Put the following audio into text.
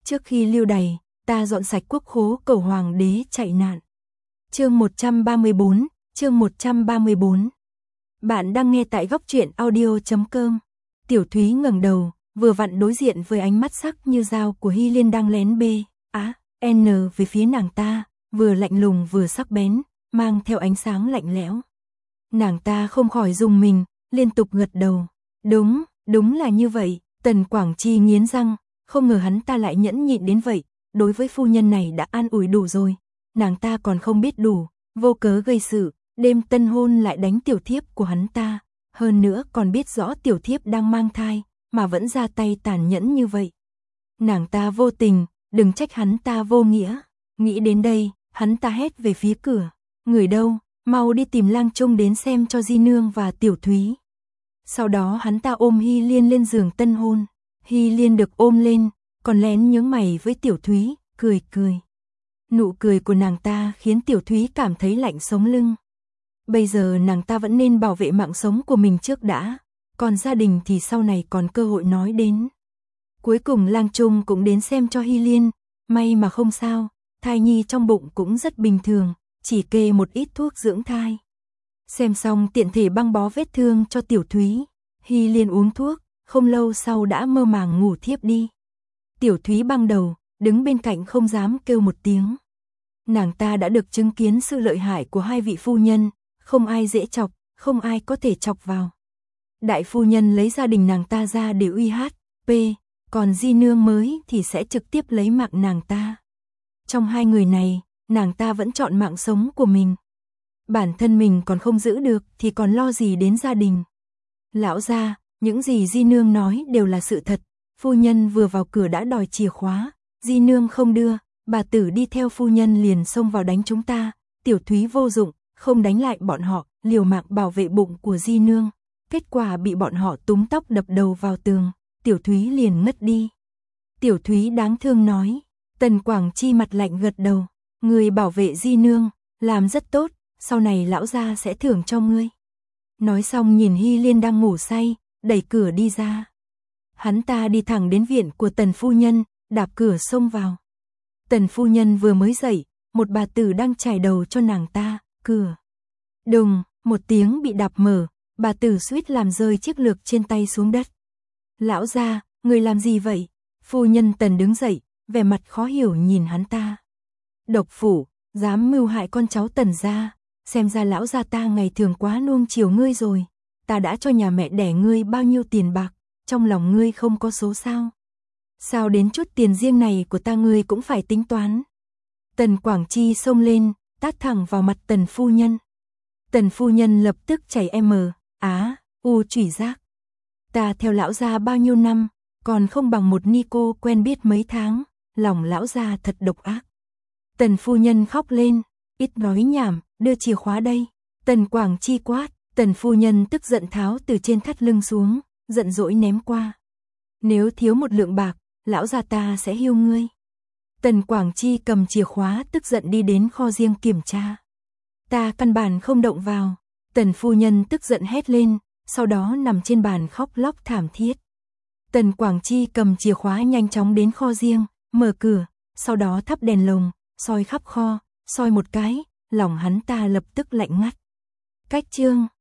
Trước khi lưu đày, ta dọn sạch quốc khố cầu hoàng đế chạy nạn. Chương 134, chương 134. Bạn đang nghe tại góc truyện audio.com. Tiểu Thúy ngẩng đầu, vừa vặn đối diện với ánh mắt sắc như dao của Hy Liên đang lén n về phía nàng ta, vừa lạnh lùng vừa sắc bén, mang theo ánh sáng lạnh lẽo. Nàng ta không khỏi rùng mình, liên tục gật đầu. Đúng là như vậy. Tần Quảng Chi nghiến răng, không ngờ hắn ta lại nhẫn nhịn đến vậy, đối với phu nhân này đã an ủi đủ rồi, nàng ta còn không biết đủ, vô cớ gây sự, đêm tân hôn lại đánh tiểu thiếp của hắn ta, hơn nữa còn biết rõ tiểu thiếp đang mang thai, mà vẫn ra tay tàn nhẫn như vậy. Nàng ta vô tình, đừng trách hắn ta vô nghĩa. Nghĩ đến đây, hắn ta hét về phía cửa, người đâu, mau đi tìm Lang Trung đến xem cho Di Nương và Tiểu Thúy. Sau đó hắn ta ôm Hy Liên lên giường tân hôn. Hy Liên được ôm lên, còn lén nhướng mày với Tiểu Thúy, cười. Nụ cười của nàng ta khiến Tiểu Thúy cảm thấy lạnh sống lưng. Bây giờ nàng ta vẫn nên bảo vệ mạng sống của mình trước đã, còn gia đình thì sau này còn cơ hội nói đến. Cuối cùng Lang Trung cũng đến xem cho Hy Liên, may mà không sao, thai nhi trong bụng cũng rất bình thường, chỉ kê một ít thuốc dưỡng thai. Xem xong tiện thể băng bó vết thương cho Tiểu Thúy, Hy Liên uống thuốc, không lâu sau đã mơ màng ngủ thiếp đi. Tiểu Thúy băng đầu, đứng bên cạnh không dám kêu một tiếng. Nàng ta đã được chứng kiến sự lợi hại của hai vị phu nhân, không ai dễ chọc, không ai có thể chọc vào. Đại phu nhân lấy gia đình nàng ta ra để uy HP, còn Di Nương mới thì sẽ trực tiếp lấy mạng nàng ta. Trong hai người này, nàng ta vẫn chọn mạng sống của mình. Bản thân mình còn không giữ được thì còn lo gì đến gia đình. Lão gia, những gì Di Nương nói đều là sự thật. Phu nhân vừa vào cửa đã đòi chìa khóa, Di Nương không đưa, bà tử đi theo phu nhân liền xông vào đánh chúng ta. Tiểu Thúy vô dụng, không đánh lại bọn họ, liều mạng bảo vệ bụng của Di Nương. Kết quả bị bọn họ túm tóc đập đầu vào tường, Tiểu Thúy liền ngất đi. Tiểu Thúy đáng thương nói. Tần Quảng Chi mặt lạnh gật đầu, người bảo vệ Di Nương, làm rất tốt, sau này lão gia sẽ thưởng cho ngươi. Nói xong nhìn Hy Liên đang ngủ say, đẩy cửa đi ra. Hắn ta đi thẳng đến viện của Tần phu nhân, đạp cửa xông vào. Tần phu nhân vừa mới dậy, một bà tử đang chải đầu cho nàng ta, cửa. Đùng, một tiếng bị đạp mở, bà tử suýt làm rơi chiếc lược trên tay xuống đất. Lão gia, người làm gì vậy? Phu nhân Tần đứng dậy, vẻ mặt khó hiểu nhìn hắn ta. Độc phủ, dám mưu hại con cháu Tần gia, xem ra lão gia ta ngày thường quá nuông chiều ngươi rồi. Ta đã cho nhà mẹ đẻ ngươi bao nhiêu tiền bạc, trong lòng ngươi không có số sao? Sao đến chút tiền riêng này của ta ngươi cũng phải tính toán? Tần Quảng Chi xông lên, tát thẳng vào mặt Tần phu nhân. Tần phu nhân lập tức chảy chủy giác. Ta theo lão gia bao nhiêu năm, còn không bằng một ni cô quen biết mấy tháng, lòng lão gia thật độc ác. Tần phu nhân khóc lên, ít nói nhảm, đưa chìa khóa đây. Tần Quảng Chi quát, Tần phu nhân tức giận tháo từ trên thắt lưng xuống, giận dỗi ném qua. Nếu thiếu một lượng bạc, lão gia ta sẽ hiêu ngươi. Tần Quảng Chi cầm chìa khóa tức giận đi đến kho riêng kiểm tra. Ta căn bản không động vào. Tần phu nhân tức giận hét lên, sau đó nằm trên bàn khóc lóc thảm thiết. Tần Quảng Chi cầm chìa khóa nhanh chóng đến kho riêng, mở cửa, sau đó thắp đèn lồng, soi khắp kho, soi một cái, lòng hắn ta lập tức lạnh ngắt. Cách chương